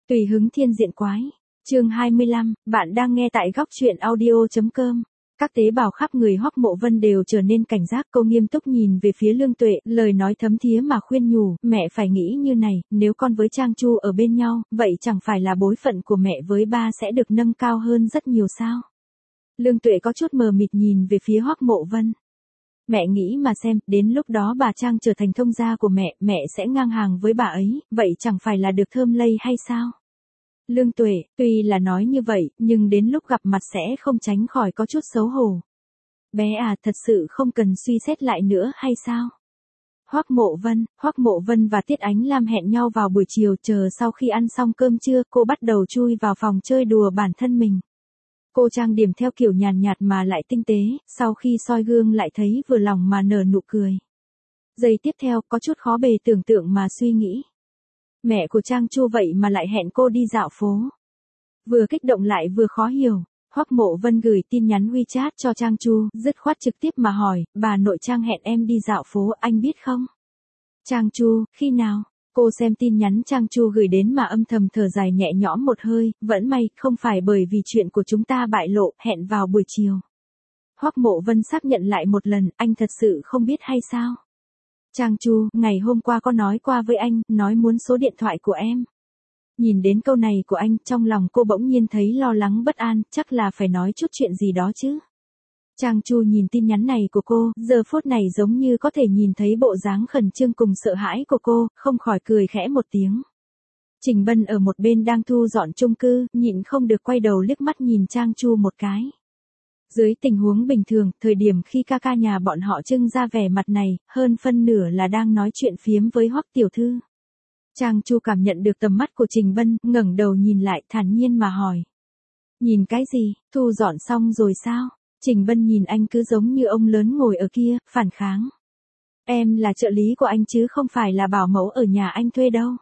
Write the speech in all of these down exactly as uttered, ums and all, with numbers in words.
Tùy hứng thiên diện quái. Chương hai mươi lăm, bạn đang nghe tại góc truyện audio.com. Các tế bào khắp người Hoắc Mộ Vân đều trở nên cảnh giác, cô nghiêm túc nhìn về phía Lương Tuệ, lời nói thấm thía mà khuyên nhủ, mẹ phải nghĩ như này, nếu con với Trang Chu ở bên nhau, vậy chẳng phải là bối phận của mẹ với ba sẽ được nâng cao hơn rất nhiều sao? Lương Tuệ có chút mờ mịt nhìn về phía Hoắc Mộ Vân. Mẹ nghĩ mà xem, đến lúc đó bà Trang trở thành thông gia của mẹ, mẹ sẽ ngang hàng với bà ấy, vậy chẳng phải là được thơm lây hay sao? Lương Tuệ, tuy là nói như vậy, nhưng đến lúc gặp mặt sẽ không tránh khỏi có chút xấu hổ. Bé à, thật sự không cần suy xét lại nữa hay sao? Hoắc Mộ Vân, Hoắc Mộ Vân và Tiết Ánh Lam hẹn nhau vào buổi chiều, chờ sau khi ăn xong cơm trưa, cô bắt đầu chui vào phòng chơi đùa bản thân mình. Cô trang điểm theo kiểu nhàn nhạt mà lại tinh tế, sau khi soi gương lại thấy vừa lòng mà nở nụ cười. Giây tiếp theo, có chút khó bề tưởng tượng mà suy nghĩ. Mẹ của Trang Chu vậy mà lại hẹn cô đi dạo phố. Vừa kích động lại vừa khó hiểu, Hoắc Mộ Vân gửi tin nhắn WeChat cho Trang Chu, dứt khoát trực tiếp mà hỏi, bà nội Trang hẹn em đi dạo phố, anh biết không? Trang Chu, khi nào? Cô xem tin nhắn Trang Chu gửi đến mà âm thầm thở dài nhẹ nhõm một hơi, vẫn may, không phải bởi vì chuyện của chúng ta bại lộ, hẹn vào buổi chiều. Hoắc Mộ Vân xác nhận lại một lần, anh thật sự không biết hay sao? Trang Chu, ngày hôm qua có nói qua với anh, nói muốn số điện thoại của em. Nhìn đến câu này của anh, trong lòng cô bỗng nhiên thấy lo lắng bất an, chắc là phải nói chút chuyện gì đó chứ. Trang Chu nhìn tin nhắn này của cô, giờ phút này giống như có thể nhìn thấy bộ dáng khẩn trương cùng sợ hãi của cô, không khỏi cười khẽ một tiếng. Trình Bân ở một bên đang thu dọn chung cư, nhịn không được quay đầu liếc mắt nhìn Trang Chu một cái. Dưới tình huống bình thường, thời điểm khi ca ca nhà bọn họ trưng ra vẻ mặt này, hơn phân nửa là đang nói chuyện phiếm với Hoắc tiểu thư. Trang Chu cảm nhận được tầm mắt của Trình Bân, ngẩng đầu nhìn lại thản nhiên mà hỏi. Nhìn cái gì, thu dọn xong rồi sao? Trình Bân nhìn anh cứ giống như ông lớn ngồi ở kia, phản kháng. Em là trợ lý của anh chứ không phải là bảo mẫu ở nhà anh thuê đâu.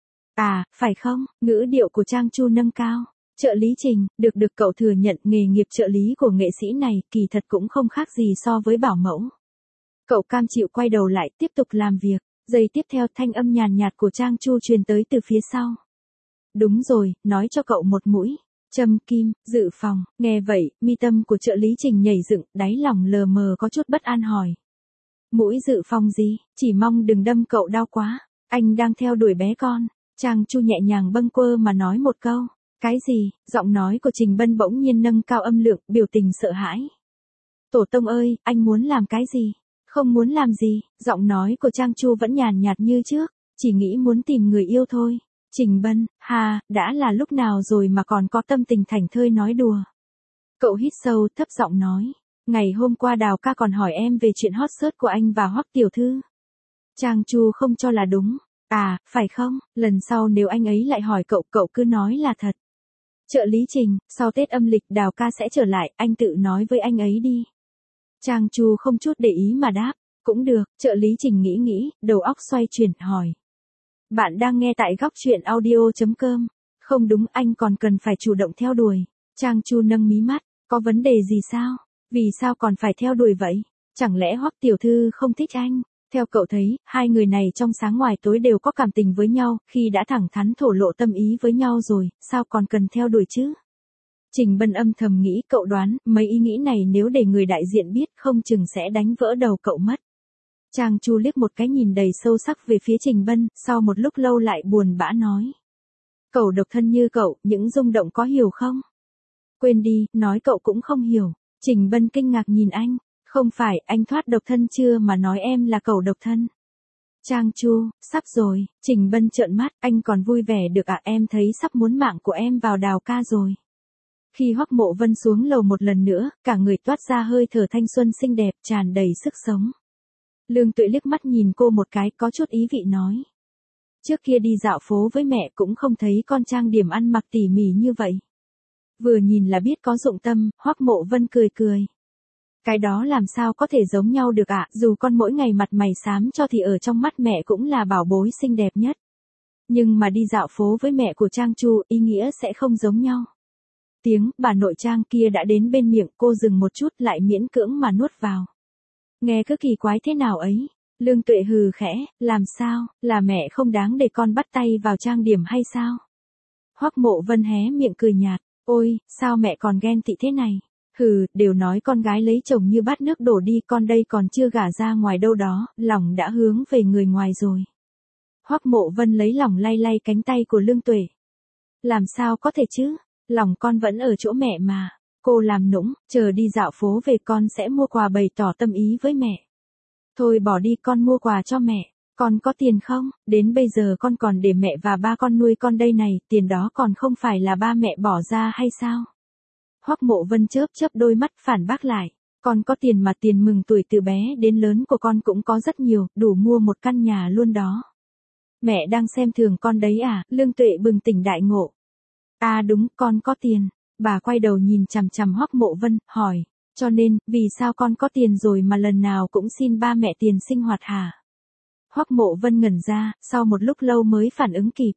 À, phải không? Ngữ điệu của Trang Chu nâng cao. Trợ lý Trình, được được cậu thừa nhận nghề nghiệp trợ lý của nghệ sĩ này kỳ thật cũng không khác gì so với bảo mẫu. Cậu cam chịu quay đầu lại tiếp tục làm việc. Giây tiếp theo thanh âm nhàn nhạt của Trang Chu truyền tới từ phía sau. Đúng rồi, nói cho cậu một mũi. Trâm Kim, dự phòng, nghe vậy, mi tâm của trợ lý Trình nhảy dựng, đáy lòng lờ mờ có chút bất an hỏi. Mũi dự phòng gì, chỉ mong đừng đâm cậu đau quá, anh đang theo đuổi bé con. Trang Chu nhẹ nhàng bâng quơ mà nói một câu. Cái gì, giọng nói của Trình Bân bỗng nhiên nâng cao âm lượng, biểu tình sợ hãi. Tổ tông ơi, anh muốn làm cái gì? Không muốn làm gì, giọng nói của Trang Chu vẫn nhàn nhạt như trước, chỉ nghĩ muốn tìm người yêu thôi. Trình Bân, ha, đã là lúc nào rồi mà còn có tâm tình thảnh thơi nói đùa. Cậu hít sâu, thấp giọng nói. Ngày hôm qua Đào ca còn hỏi em về chuyện hot search của anh và Hoắc tiểu thư. Trang Chu không cho là đúng. À, phải không, lần sau nếu anh ấy lại hỏi cậu, cậu cứ nói là thật. Trợ lý Trình, sau Tết âm lịch Đào ca sẽ trở lại, anh tự nói với anh ấy đi. Trang Chu không chút để ý mà đáp. Cũng được, trợ lý Trình nghĩ nghĩ, đầu óc xoay chuyển, hỏi. Bạn đang nghe tại góc truyện audio.com. Không đúng, anh còn cần phải chủ động theo đuổi. Trang Chu nâng mí mắt, có vấn đề gì sao? Vì sao còn phải theo đuổi vậy? Chẳng lẽ Hoắc tiểu thư không thích anh? Theo cậu thấy, hai người này trong sáng ngoài tối đều có cảm tình với nhau, khi đã thẳng thắn thổ lộ tâm ý với nhau rồi, sao còn cần theo đuổi chứ? Trình Bân âm thầm nghĩ, cậu đoán, mấy ý nghĩ này nếu để người đại diện biết không chừng sẽ đánh vỡ đầu cậu mất. Trang Chu liếc một cái nhìn đầy sâu sắc về phía Trình Bân, sau một lúc lâu lại buồn bã nói. Cậu độc thân như cậu, những rung động có hiểu không? Quên đi, nói cậu cũng không hiểu. Trình Bân kinh ngạc nhìn anh, không phải, anh thoát độc thân chưa mà nói em là cậu độc thân. Trang Chu, sắp rồi, Trình Bân trợn mắt, anh còn vui vẻ được à, em thấy sắp muốn mạng của em vào Đào ca rồi. Khi Hoắc Mộ Vân xuống lầu một lần nữa, cả người toát ra hơi thở thanh xuân xinh đẹp, tràn đầy sức sống. Lương Tuệ liếc mắt nhìn cô một cái, có chút ý vị nói. Trước kia đi dạo phố với mẹ cũng không thấy con trang điểm ăn mặc tỉ mỉ như vậy. Vừa nhìn là biết có dụng tâm, Hoắc Mộ Vân cười cười. Cái đó làm sao có thể giống nhau được ạ, à? Dù con mỗi ngày mặt mày xám cho thì ở trong mắt mẹ cũng là bảo bối xinh đẹp nhất. Nhưng mà đi dạo phố với mẹ của Trang Chu, ý nghĩa sẽ không giống nhau. Tiếng bà nội Trang kia đã đến bên miệng, cô dừng một chút lại miễn cưỡng mà nuốt vào. Nghe cứ kỳ quái thế nào ấy. Lương Tuệ hừ khẽ, làm sao, là mẹ không đáng để con bắt tay vào trang điểm hay sao? Hoắc Mộ Vân hé miệng cười nhạt, ôi, sao mẹ còn ghen tị thế này? Hừ, đều nói con gái lấy chồng như bát nước đổ đi, con đây còn chưa gả ra ngoài đâu đó, lòng đã hướng về người ngoài rồi. Hoắc Mộ Vân lấy lòng lay lay cánh tay của Lương Tuệ. Làm sao có thể chứ, lòng con vẫn ở chỗ mẹ mà. Cô làm nũng, chờ đi dạo phố về con sẽ mua quà bày tỏ tâm ý với mẹ. Thôi bỏ đi, con mua quà cho mẹ. Con có tiền không? Đến bây giờ con còn để mẹ và ba con nuôi con đây này, tiền đó còn không phải là ba mẹ bỏ ra hay sao? Hoắc Mộ Vân chớp chớp đôi mắt phản bác lại. Con có tiền mà, tiền mừng tuổi từ bé đến lớn của con cũng có rất nhiều, đủ mua một căn nhà luôn đó. Mẹ đang xem thường con đấy à? Lương Tuệ bừng tỉnh đại ngộ. À đúng, con có tiền. Bà quay đầu nhìn chằm chằm Hoắc Mộ Vân, hỏi. Cho nên, vì sao con có tiền rồi mà lần nào cũng xin ba mẹ tiền sinh hoạt hả? Hoắc Mộ Vân ngẩn ra, sau một lúc lâu mới phản ứng kịp.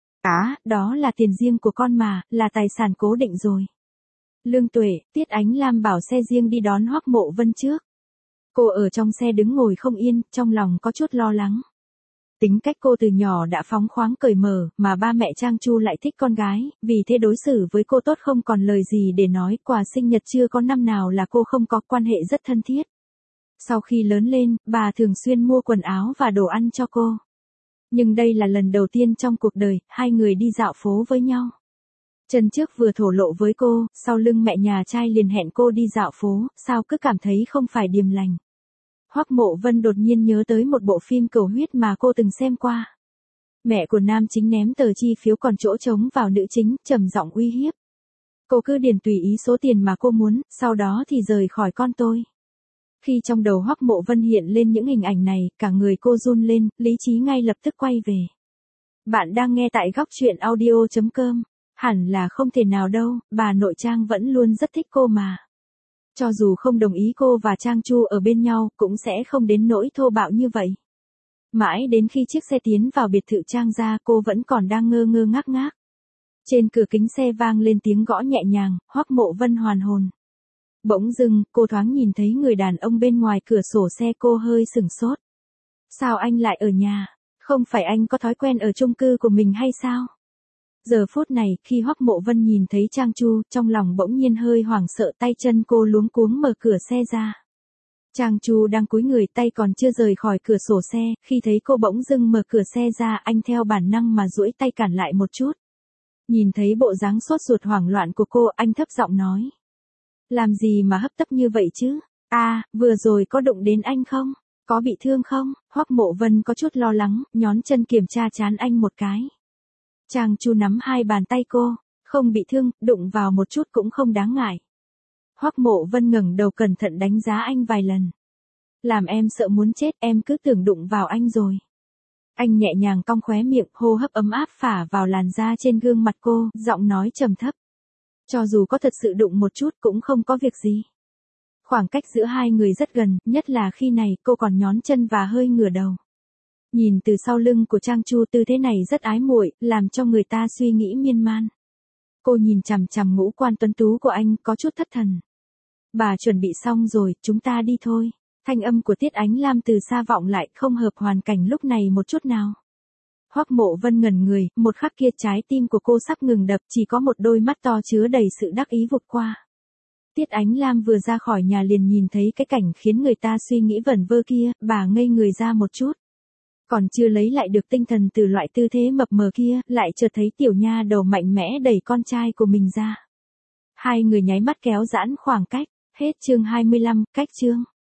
Á, đó là tiền riêng của con mà, là tài sản cố định rồi. Lương Tuệ, Tiết Ánh Lam bảo xe riêng đi đón Hoắc Mộ Vân trước. Cô ở trong xe đứng ngồi không yên, trong lòng có chút lo lắng. Tính cách cô từ nhỏ đã phóng khoáng cởi mở, mà ba mẹ Trang Chu lại thích con gái, vì thế đối xử với cô tốt không còn lời gì để nói, quà sinh nhật chưa có năm nào là cô không có, quan hệ rất thân thiết. Sau khi lớn lên, bà thường xuyên mua quần áo và đồ ăn cho cô. Nhưng đây là lần đầu tiên trong cuộc đời, hai người đi dạo phố với nhau. Chân trước vừa thổ lộ với cô, sau lưng mẹ nhà trai liền hẹn cô đi dạo phố, sao cứ cảm thấy không phải điềm lành. Hoắc Mộ Vân đột nhiên nhớ tới một bộ phim cầu huyết mà cô từng xem qua. Mẹ của nam chính ném tờ chi phiếu còn chỗ trống vào nữ chính, trầm giọng uy hiếp. Cô cứ điền tùy ý số tiền mà cô muốn, sau đó thì rời khỏi con tôi. Khi trong đầu Hoắc Mộ Vân hiện lên những hình ảnh này, cả người cô run lên, lý trí ngay lập tức quay về. Bạn đang nghe tại góc truyện audio chấm com. Hẳn là không thể nào đâu, bà nội Trang vẫn luôn rất thích cô mà. Cho dù không đồng ý cô và Trang Chu ở bên nhau, cũng sẽ không đến nỗi thô bạo như vậy. Mãi đến khi chiếc xe tiến vào biệt thự Trang gia, cô vẫn còn đang ngơ ngơ ngác ngác. Trên cửa kính xe vang lên tiếng gõ nhẹ nhàng, Hoắc Mộ Vân hoàn hồn. Bỗng dưng, cô thoáng nhìn thấy người đàn ông bên ngoài cửa sổ xe, cô hơi sửng sốt. Sao anh lại ở nhà? Không phải anh có thói quen ở chung cư của mình hay sao? Giờ phút này, khi Hoắc Mộ Vân nhìn thấy Trang Chu, trong lòng bỗng nhiên hơi hoảng sợ, tay chân cô luống cuống mở cửa xe ra. Trang Chu đang cúi người, tay còn chưa rời khỏi cửa sổ xe, khi thấy cô bỗng dưng mở cửa xe ra, anh theo bản năng mà duỗi tay cản lại một chút. Nhìn thấy bộ dáng sốt ruột hoảng loạn của cô, anh thấp giọng nói. Làm gì mà hấp tấp như vậy chứ? À, vừa rồi có đụng đến anh không? Có bị thương không? Hoắc Mộ Vân có chút lo lắng, nhón chân kiểm tra trán anh một cái. Trang Chu nắm hai bàn tay cô, không bị thương, đụng vào một chút cũng không đáng ngại. Hoắc Mộ Vân ngẩng đầu cẩn thận đánh giá anh vài lần. Làm em sợ muốn chết, em cứ tưởng đụng vào anh rồi. Anh nhẹ nhàng cong khóe miệng, hô hấp ấm áp phả vào làn da trên gương mặt cô, giọng nói trầm thấp. Cho dù có thật sự đụng một chút cũng không có việc gì. Khoảng cách giữa hai người rất gần, nhất là khi này cô còn nhón chân và hơi ngửa đầu. Nhìn từ sau lưng của Trang Chu, tư thế này rất ái muội, làm cho người ta suy nghĩ miên man. Cô nhìn chằm chằm ngũ quan tuấn tú của anh, có chút thất thần. Bà chuẩn bị xong rồi, chúng ta đi thôi. Thanh âm của Tiết Ánh Lam từ xa vọng lại, không hợp hoàn cảnh lúc này một chút nào. Hoắc Mộ Vân ngẩn người, một khắc kia trái tim của cô sắp ngừng đập, chỉ có một đôi mắt to chứa đầy sự đắc ý vụt qua. Tiết Ánh Lam vừa ra khỏi nhà liền nhìn thấy cái cảnh khiến người ta suy nghĩ vẩn vơ kia, bà ngây người ra một chút. Còn chưa lấy lại được tinh thần từ loại tư thế mập mờ kia, lại chợt thấy tiểu nha đầu mạnh mẽ đẩy con trai của mình ra. Hai người nháy mắt kéo giãn khoảng cách, hết chương hai mươi lăm, cách chương.